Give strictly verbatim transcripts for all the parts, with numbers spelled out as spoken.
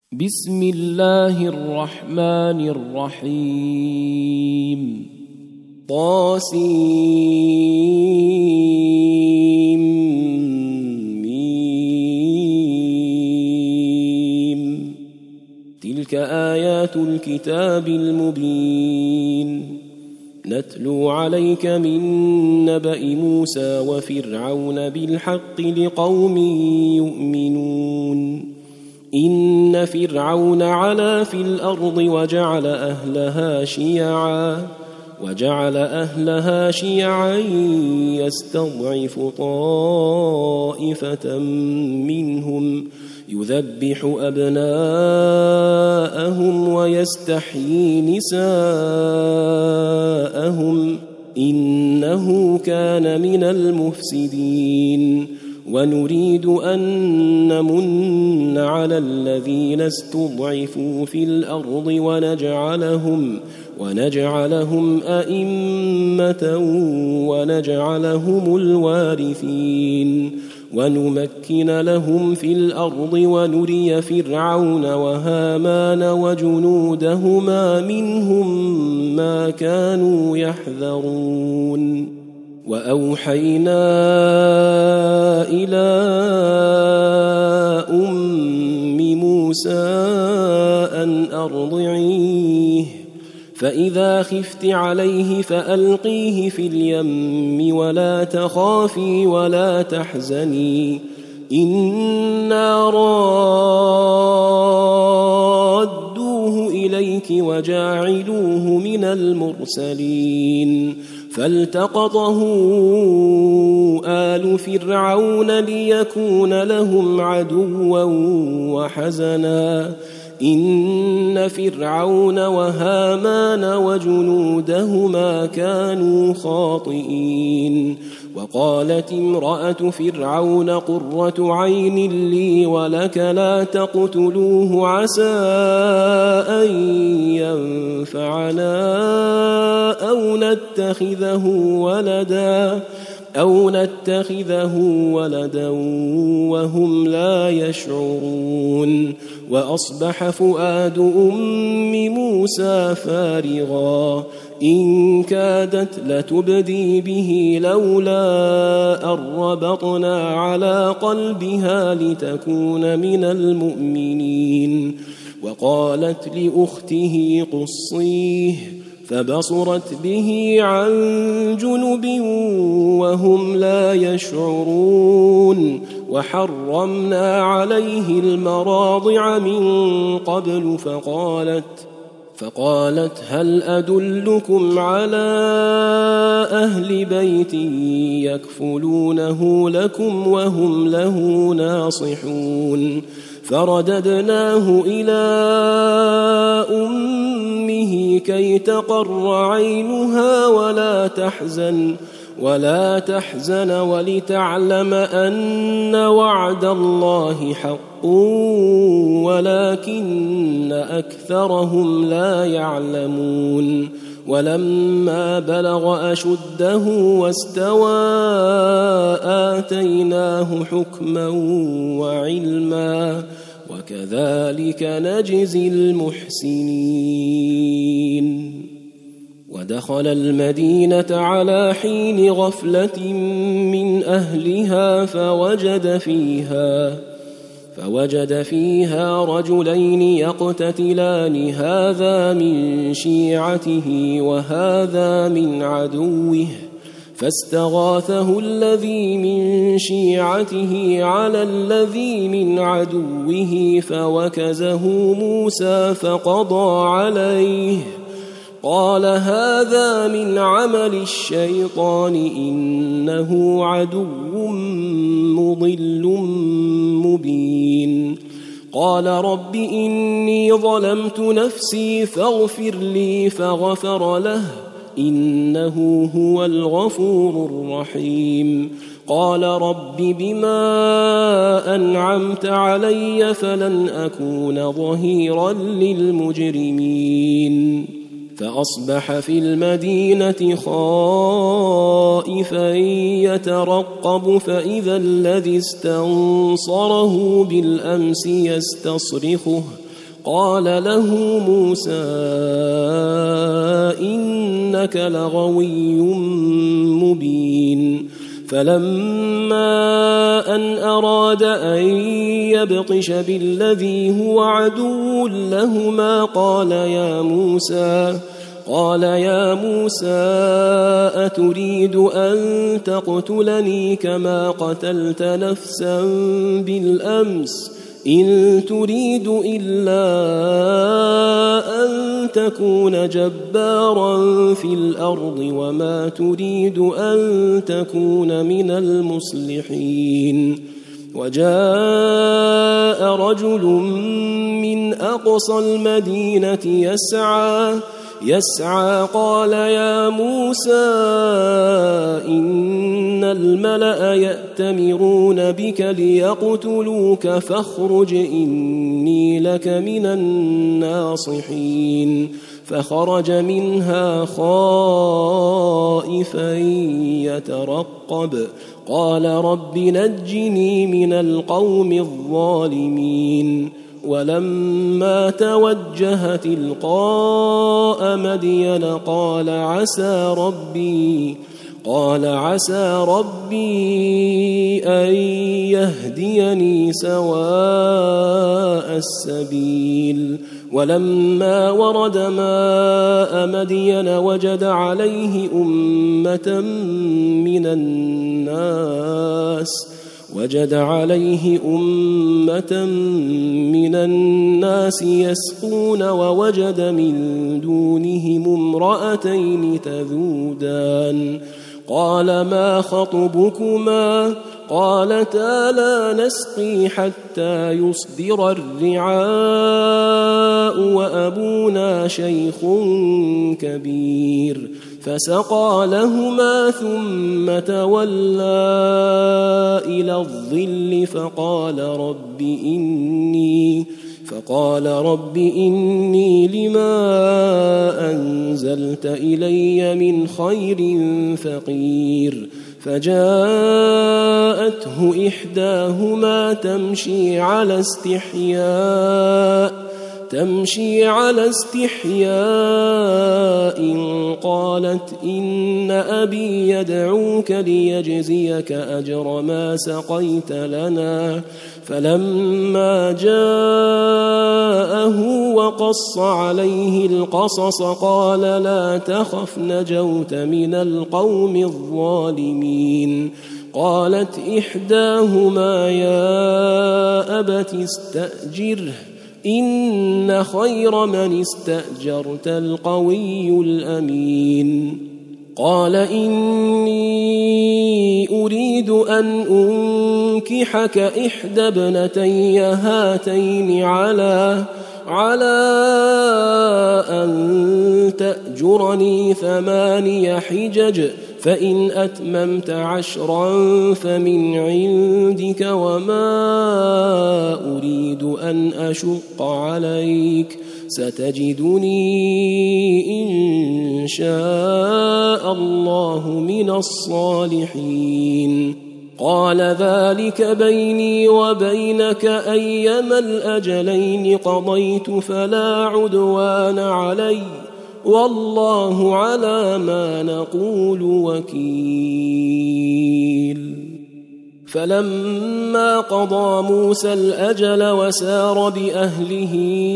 بسم الله الرحمن الرحيم طاسيم ميم تلك آيات الكتاب المبين نتلو عليك من نبأ موسى وفرعون بالحق لقوم يؤمنون إن فرعون علا في الأرض وجعل أهلها شيعا وجعل أهلها شيعا يستضعف طائفة منهم يذبح أبناءهم ويستحيي نساءهم إنه كان من المفسدين ونريد أن نمن على الذين استضعفوا في الأرض ونجعلهم ونجعلهم أئمة ونجعلهم الوارثين ونمكن لهم في الأرض ونري فرعون وهامان وجنودهما منهم ما كانوا يحذرون وأوحينا إلى أم موسى أن أرضعيه فإذا خفت عليه فألقيه في اليم ولا تخافي ولا تحزني إنا رادوه إليك وجاعلوه من المرسلين فالتقطه آل فرعون ليكون لهم عدوا وحزنا إن فرعون وهامان وجنودهما كانوا خاطئين وقالت امرأة فرعون قرة عين لي ولك لا تقتلوه عسى أن ينفعنا أو نتخذه ولدا أو نتخذه ولدا وهم لا يشعرون وأصبح فؤاد أم موسى فارغا إن كادت لتبدي به لولا أن ربطنا على قلبها لتكون من المؤمنين وقالت لأخته قصيه فبصرت به عن جنب وهم لا يشعرون وحرمنا عليه المراضع من قبل فقالت فقالت هل أدلكم على أهل بيت يكفلونه لكم وهم له ناصحون فرددناه إلى أمه كي تقر عينها ولا تحزن ولا تحزن ولتعلم أن وعد الله حق ولكن أكثرهم لا يعلمون ولما بلغ أشده واستوى آتيناه حكما وعلما وكذلك نجزي المحسنين ودخل المدينة على حين غفلة من أهلها فوجد فيها فوجد فيها رجلين يقتتلان هذا من شيعته وهذا من عدوه فاستغاثه الذي من شيعته على الذي من عدوه فوكزه موسى فقضى عليه قال هذا من عمل الشيطان إنه عدو مضل مبين قال رب إني ظلمت نفسي فاغفر لي فغفر له إنه هو الغفور الرحيم قال رب بما أنعمت علي فلن أكون ظهيرا للمجرمين فأصبح في المدينة خائفا يترقب فإذا الذي استنصره بالأمس يستصرخه قال له موسى إنك لغوي مبين فلما أن أراد أن يبطش بالذي هو عدو لهما قال يا موسى قال يا موسى أتريد أن تقتلني كما قتلت نفسا بالأمس إن تريد إلا أن تكون جبارا في الأرض وما تريد أن تكون من المصلحين وجاء رجل من أقصى المدينة يسعى يسعى قال يا موسى إن الملأ يأتمرون بك ليقتلوك فاخرج إني لك من الناصحين فخرج منها خائفا يترقب قال رب نجني من القوم الظالمين ولما توجه تلقاء مدين قال عسى ربي قال عسى ربي أن يهديني سواء السبيل ولما ورد ماء مدين وجد عليه أمة من الناس وجد عليه أمة من الناس يسقون ووجد من دونهم امرأتين تذودان قال ما خطبكما قالتا لا نسقي حتى يصدر الرعاء وأبونا شيخ كبير فسقى لهما ثم تولى إلى الظل فقال رب إني فقال رب إني لما أنزلت إلي من خير فقير فجاءته إحداهما تمشي على استحياء تمشي على استحياء قالت إن أبي يدعوك ليجزيك أجر ما سقيت لنا فلما جاءه وقص عليه القصص قال لا تخف نجوت من القوم الظالمين قالت إحداهما يا أبت استأجره إن خير من استأجرت القوي الأمين قال إني أريد أن أنكحك إحدى ابنتي هاتين على على أن تأجرني ثماني حجج فإن أتممت عشرا فمن عندك وما أريد أن أشق عليك ستجدني إن شاء الله من الصالحين قال ذلك بيني وبينك أيما الأجلين قضيت فلا عدوان علي والله على ما نقول وكيل فلما قضى موسى الأجل وسار بأهله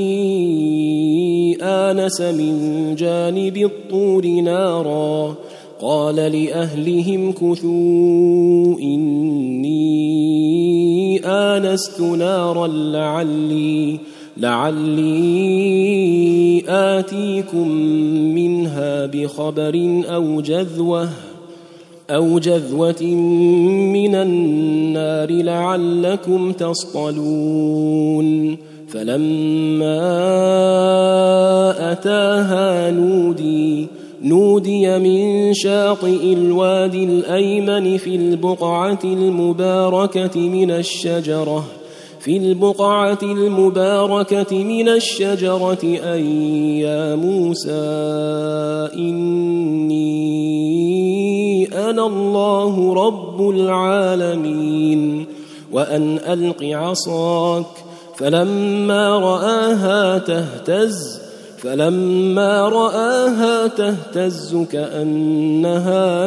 آنس من جانب الطور نارا قال لأهلهم كثوا إني آنست نارا لعلي لعلي آتيكم منها بخبر أو جذوة أو جذوة من النار لعلكم تصطلون فلما أتاها نودي نودي من شاطئ الوادي الأيمن في البقعة المباركة من الشجرة في البقعة المباركة من الشجرة أن يا موسى إني أنا الله رب العالمين وأن ألق عصاك فلما رآها تهتز فلما رآها تهتز كأنها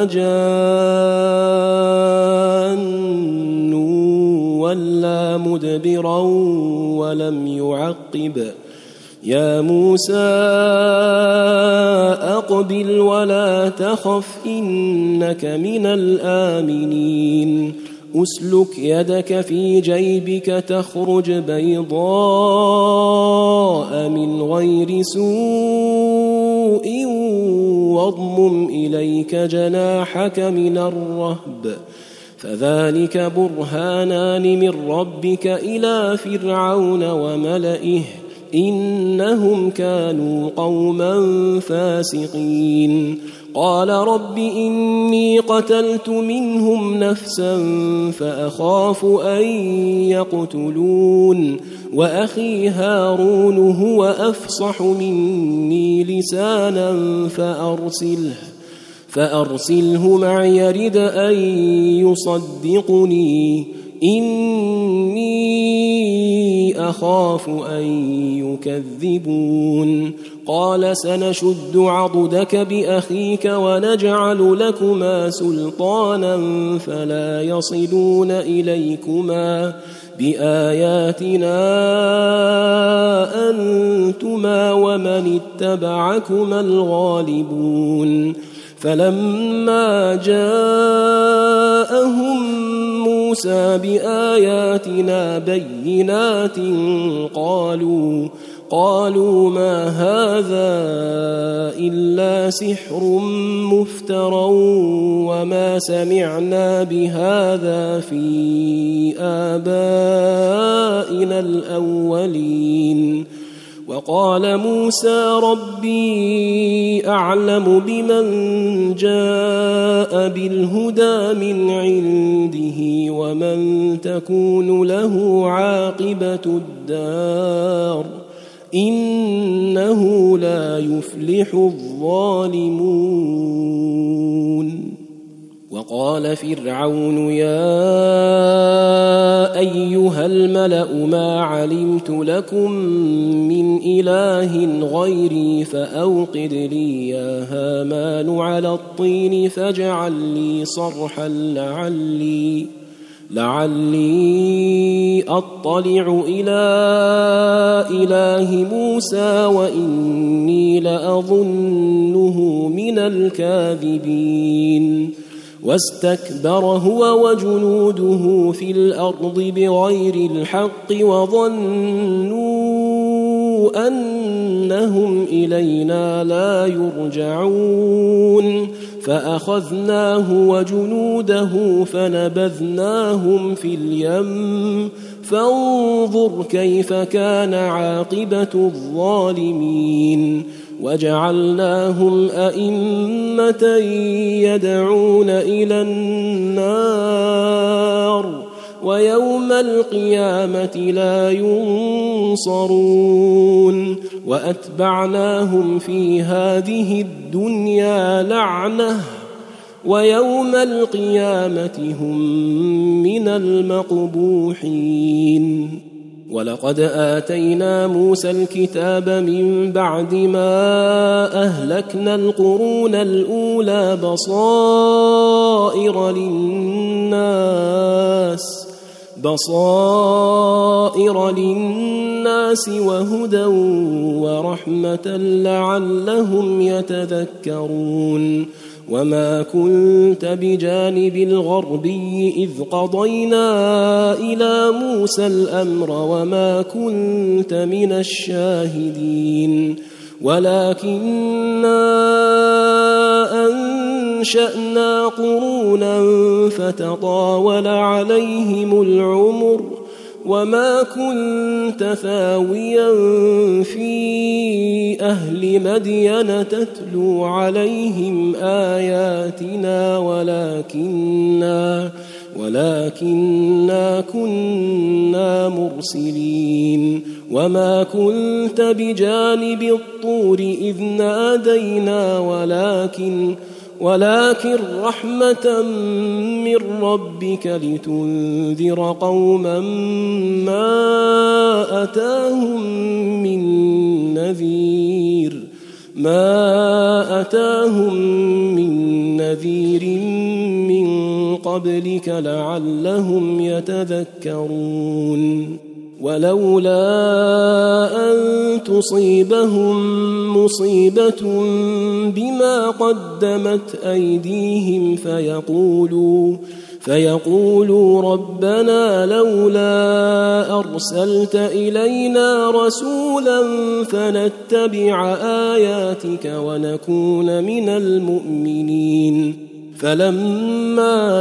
جان ولا مدبرا ولم يعقب يا موسى أقبل ولا تخف إنك من الآمنين أسلك يدك في جيبك تخرج بيضاء من غير سوء واضمم إليك جناحك من الرهب فذلك برهانان من ربك إلى فرعون وملئه إنهم كانوا قوما فاسقين قال رب إني قتلت منهم نفسا فأخاف أن يقتلون وأخي هارون هو أفصح مني لسانا فأرسله فأرسله معي يرد أن يصدقني إني أخاف أن يكذبون قال سنشد عضدك بأخيك ونجعل لكما سلطانا فلا يصلون إليكما بآياتنا أنتما ومن اتبعكما الغالبون فلما جاءهم موسى بآياتنا بينات قالوا قالوا ما هذا إلا سحر مفترى وما سمعنا بهذا في آبائنا الأولين وقال موسى ربي أعلم بمن جاء بالهدى من عنده ومن تكون له عاقبة الدار إنه لا يفلح الظالمون وقال فرعون يا أيها الملأ ما علمت لكم من إله غيري فأوقد لي يا هامان على الطين فاجعل لي صرحا لعلي لعلي أطلع إلى إله موسى وإني لأظنه من الكاذبين واستكبر هو وجنوده في الأرض بغير الحق وظنوا أنهم إلينا لا يرجعون فأخذناه وجنوده فنبذناهم في اليم فانظر كيف كان عاقبة الظالمين وجعلناهم أئمة يدعون إلى النار ويوم القيامة لا ينصرون وأتبعناهم في هذه الدنيا لعنة ويوم القيامة هم من المقبوحين ولقد آتينا موسى الكتاب من بعد ما أهلكنا القرون الأولى بصائر للناس بصائر للناس وهدى ورحمة لعلهم يتذكرون وما كنت بجانب الغربي إذ قضينا إلى موسى الأمر وما كنت من الشاهدين ولكننا أنشأنا قرونا فتطاول عليهم العمر وما كنت ثاويا في أهل مدين تتلو عليهم آياتنا ولكننا ولكننا كنا مرسلين وما كنت بجانب الطور إذ نادينا ولكن ولكن رحمة من ربك لتنذر قوما ما أتاهم من نذير ما أتاهم من نذير من قبلك لعلهم يتذكرون ولولا أن تصيبهم مصيبة بما قدمت أيديهم فيقولوا فيقولوا ربنا لولا أرسلت إلينا رسولا فنتبع آياتك ونكون من المؤمنين فلما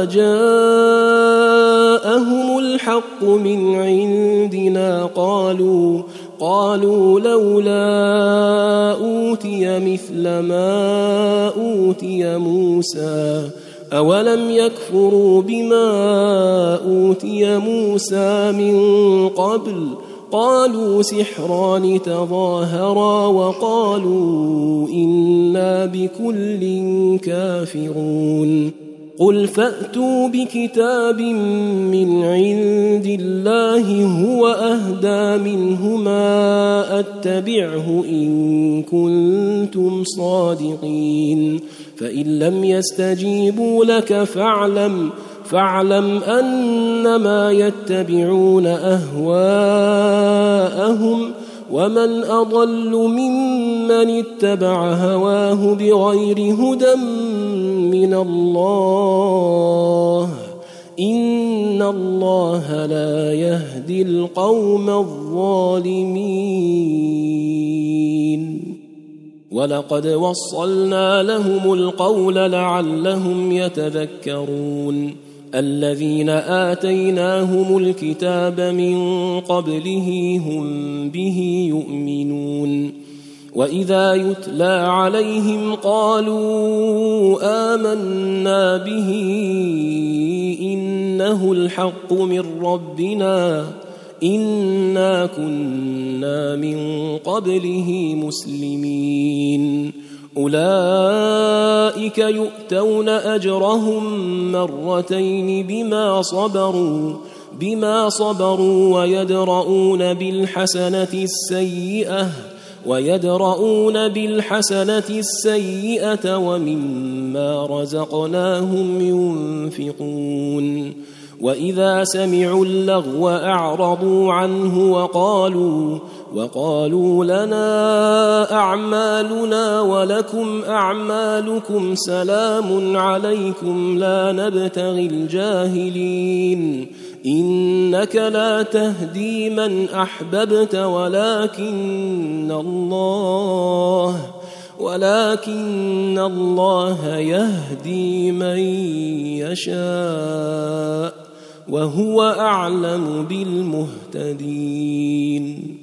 جاءهم الحق من عندنا قالوا قالوا لولا أوتي مثل ما أوتي موسى أولم يكفروا بما أوتي موسى من قبل قالوا سحران تظاهرا وقالوا إنا بكل كافرون قل فأتوا بكتاب من عند الله هو أهدى منهما أتبعه إن كنتم صادقين فإن لم يستجيبوا لك فاعلم فاعلم أنما يتبعون أهواءهم ومن أضل ممن اتبع هواه بغير هدى من الله إن الله لا يهدي القوم الظالمين ولقد وصلنا لهم القول لعلهم يتذكرون الذين آتيناهم الكتاب من قبله هم به يؤمنون وإذا يتلى عليهم قالوا آمنا به إنه الحق من ربنا إنا كنا من قبله مسلمين أولئك يؤتون أجرهم مرتين بما صبروا بما صبروا ويدرؤون بالحسنة السيئة ويدرؤون بالحسنة السيئة ومما رزقناهم ينفقون وإذا سمعوا اللغو أعرضوا عنه وقالوا وقالوا لنا أعمالنا ولكم أعمالكم سلام عليكم لا نبتغي الجاهلين إنك لا تهدي من أحببت ولكن الله ولكن الله يهدي من يشاء وهو أعلم بالمهتدين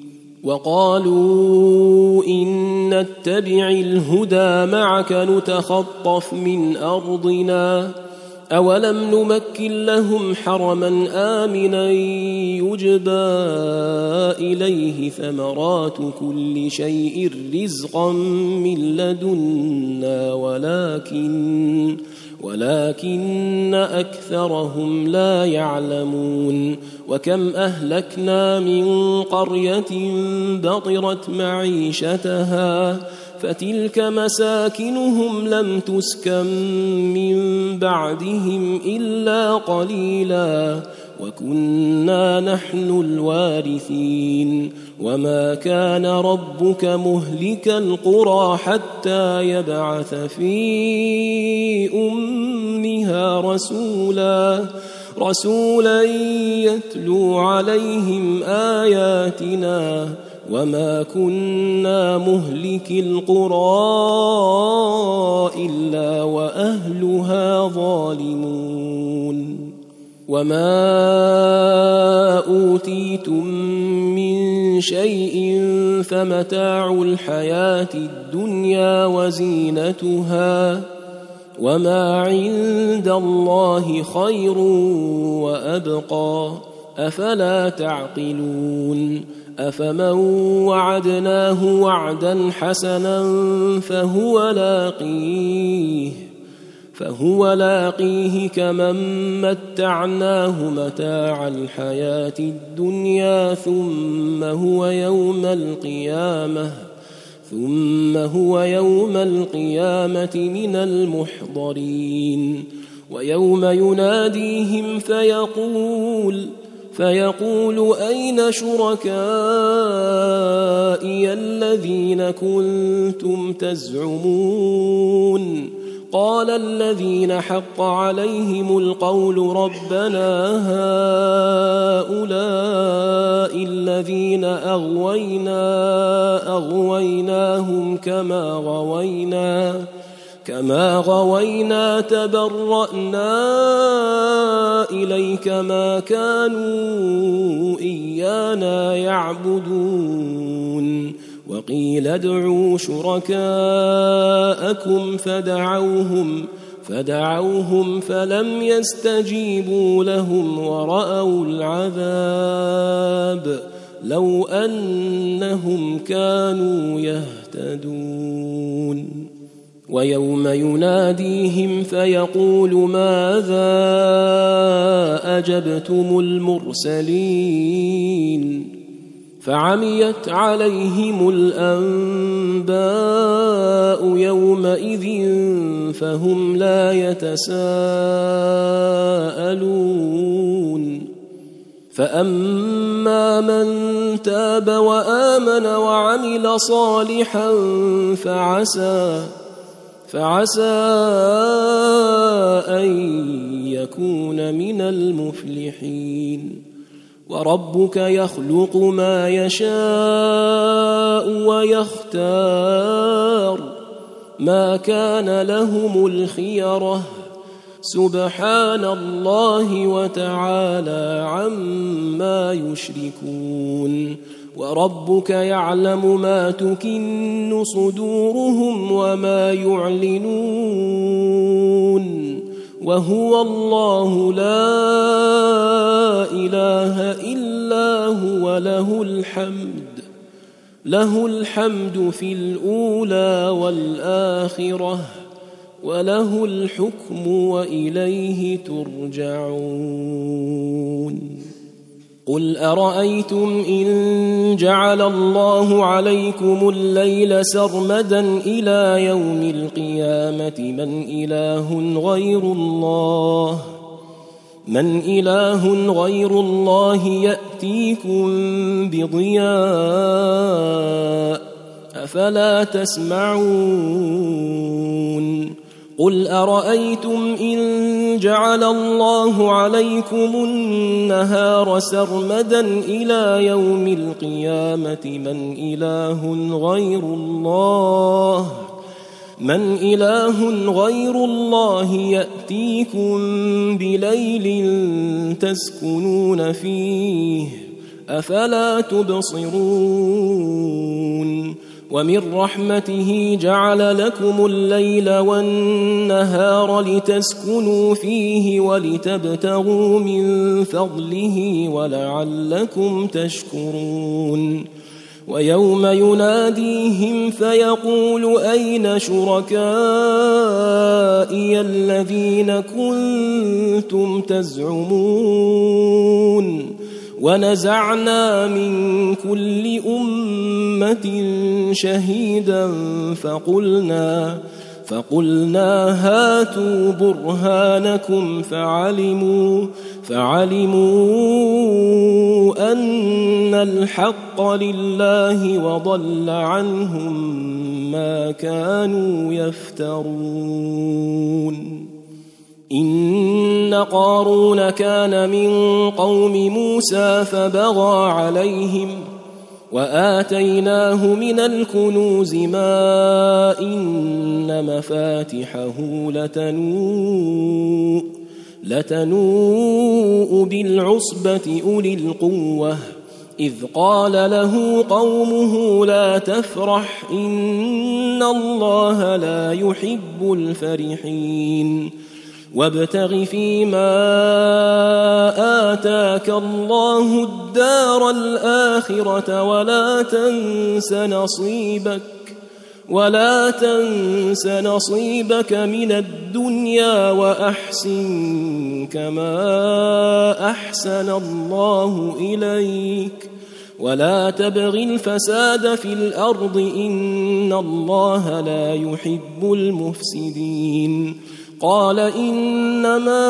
وقالوا إن نتبع الهدى معك نتخطف من أرضنا أولم نمكن لهم حرما آمنا يجبى إليه ثمرات كل شيء رزقا من لدنا ولكن ولكن أكثرهم لا يعلمون وكم أهلكنا من قرية بطرت معيشتها فتلك مساكنهم لم تسكن من بعدهم إلا قليلا وكنا نحن الوارثين وما كان ربك مهلك القرى حتى يبعث في أمها رسولا رسولا يتلو عليهم آياتنا وما كنا مهلك القرى إلا وأهلها ظالمون وما أوتيتم من شيء فمتاع الحياة الدنيا وزينتها وما عند الله خير وأبقى أفلا تعقلون أفمن وعدناه وعدا حسنا فهو لاقيه فهو لاقيه كمن متعناه متاع الحياة الدنيا ثم هو يوم القيامة ثم هو يوم القيامة من المحضرين. ويوم يناديهم فيقول فيقول أين شركائي الذين كنتم تزعمون قال الذين حق عليهم القول ربنا هؤلاء الذين أغوينا أغويناهم كما غوينا كما غوينا تبرأنا إليك ما كانوا إيانا يعبدون. وقيل ادعوا شركاءكم فدعوهم فدعوهم فلم يستجيبوا لهم ورأوا العذاب لو أنهم كانوا يهتدون. ويوم يناديهم فيقول ماذا أجبتم المرسلين فعميت عليهم الأنباء يومئذ فهم لا يتساءلون. فأما من تاب وآمن وعمل صالحا فعسى فعسى أن يكون من المفلحين. وربك يخلق ما يشاء ويختار ما كان لهم الخيرة سبحان الله وتعالى عما يشركون. وربك يعلم ما تكن صدورهم وما يعلنون وهو الله لا إله إلا هو له الحمد له الحمد في الأولى والآخرة وله الحكم وإليه ترجعون. قل أرأيتم إن جعل الله عليكم الليل سرمدا إلى يوم القيامة من إله غير الله من إله غير الله يأتيكم بضياء أفلا تسمعون. قل أرأيتم إن جعل الله عليكم النهار سرمدا إلى يوم القيامة من إله غير الله من إله غير الله يأتيكم بليل تسكنون فيه أفلا تبصرون. ومن رحمته جعل لكم الليل والنهار لتسكنوا فيه ولتبتغوا من فضله ولعلكم تشكرون. ويوم يناديهم فيقول أين شركائي الذين كنتم تزعمون ونزعنا من كل أمة شهيدا فقلنا فقلنا هاتوا برهانكم فعلموا فعلموا أن الحق لله وضل عنهم ما كانوا يفترون. إن قارون كان من قوم موسى فبغى عليهم وآتيناه من الكنوز ما إن مفاتحه لتنوء لتنوء بالعصبة أولي القوة إذ قال له قومه لا تفرح إن الله لا يحب الفرحين وابتغ فيما آتاك الله الدار الآخرة ولا تنس نصيبك ولا تنس نصيبك من الدنيا وأحسن كما أحسن الله إليك ولا تبغ الفساد في الأرض إن الله لا يحب المفسدين. قال إنما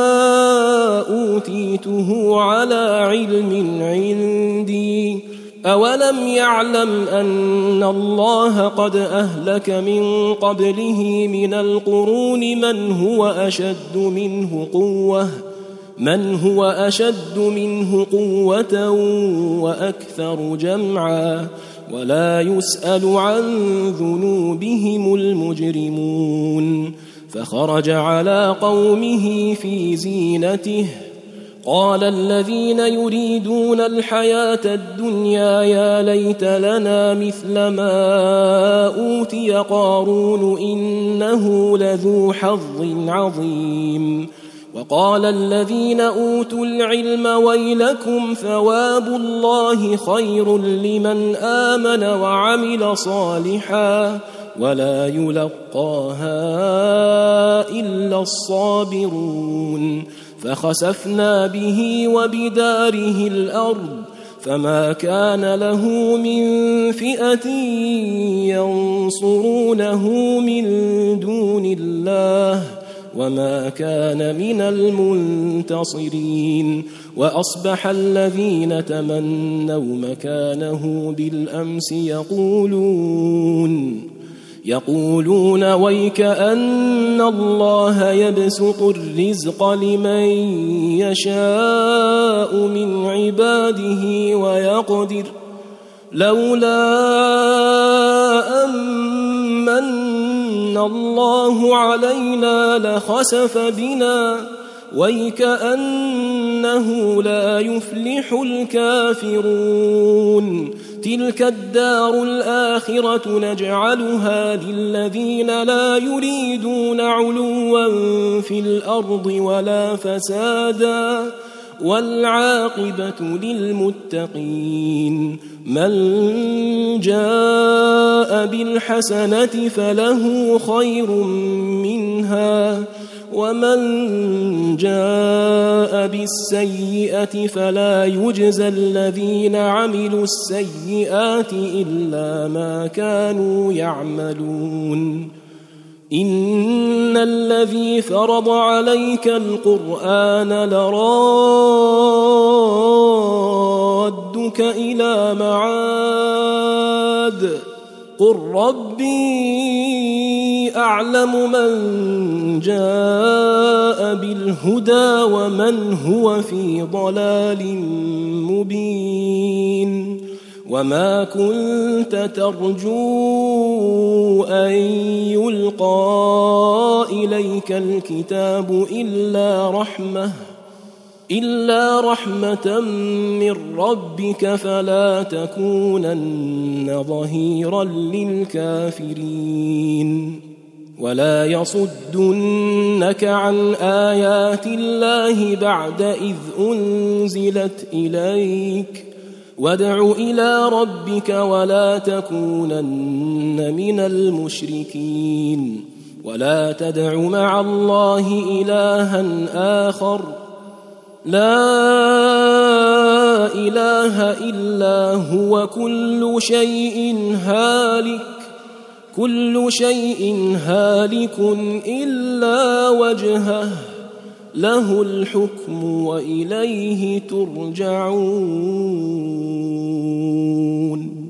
أوتيته على علم عندي أولم يعلم أن الله قد أهلك من قبله من القرون من هو أشد منه قوة من هو أشد منه قوة وأكثر جمعا ولا يسأل عن ذنوبهم المجرمون. فخرج على قومه في زينته قال الذين يريدون الحياة الدنيا يا ليت لنا مثل ما أوتي قارون إنه لذو حظ عظيم. وقال الذين أوتوا العلم ويلكم ثواب الله خير لمن آمن وعمل صالحا ولا يلقاها إلا الصابرون. فخسفنا به وبداره الأرض فما كان له من فئة ينصرونه من دون الله وما كان من المنتصرين. وأصبح الذين تمنوا مكانه بالأمس يقولون يقولون ويك أن الله يبسط الرزق لمن يشاء من عباده ويقدر لولا أمن الله علينا لخسف بنا ويكأنه لا يفلح الكافرون. تلك الدار الآخرة نجعلها للذين لا يريدون علوا في الأرض ولا فسادا والعاقبة للمتقين. من جاء بالحسنة فله خير منها ومن جاء بالسيئة فلا يجزى الذين عملوا السيئات إلا ما كانوا يعملون. إن الذي فرض عليك القرآن لرادك إلى معاد قل ربي أعلم من جاء بالهدى ومن هو في ضلال مبين. وما كنت ترجو أن يلقى إليك الكتاب إلا رحمة إلا رحمة من ربك فلا تكونن ظهيرا للكافرين. ولا يصدنك عن آيات الله بعد إذ أنزلت إليك وادع إلى ربك ولا تكونن من المشركين. ولا تدع مع الله إلها آخر لا إله إلا هو كل شيء هالك كل شيء هالك إلا وجهه له الحكم وإليه ترجعون.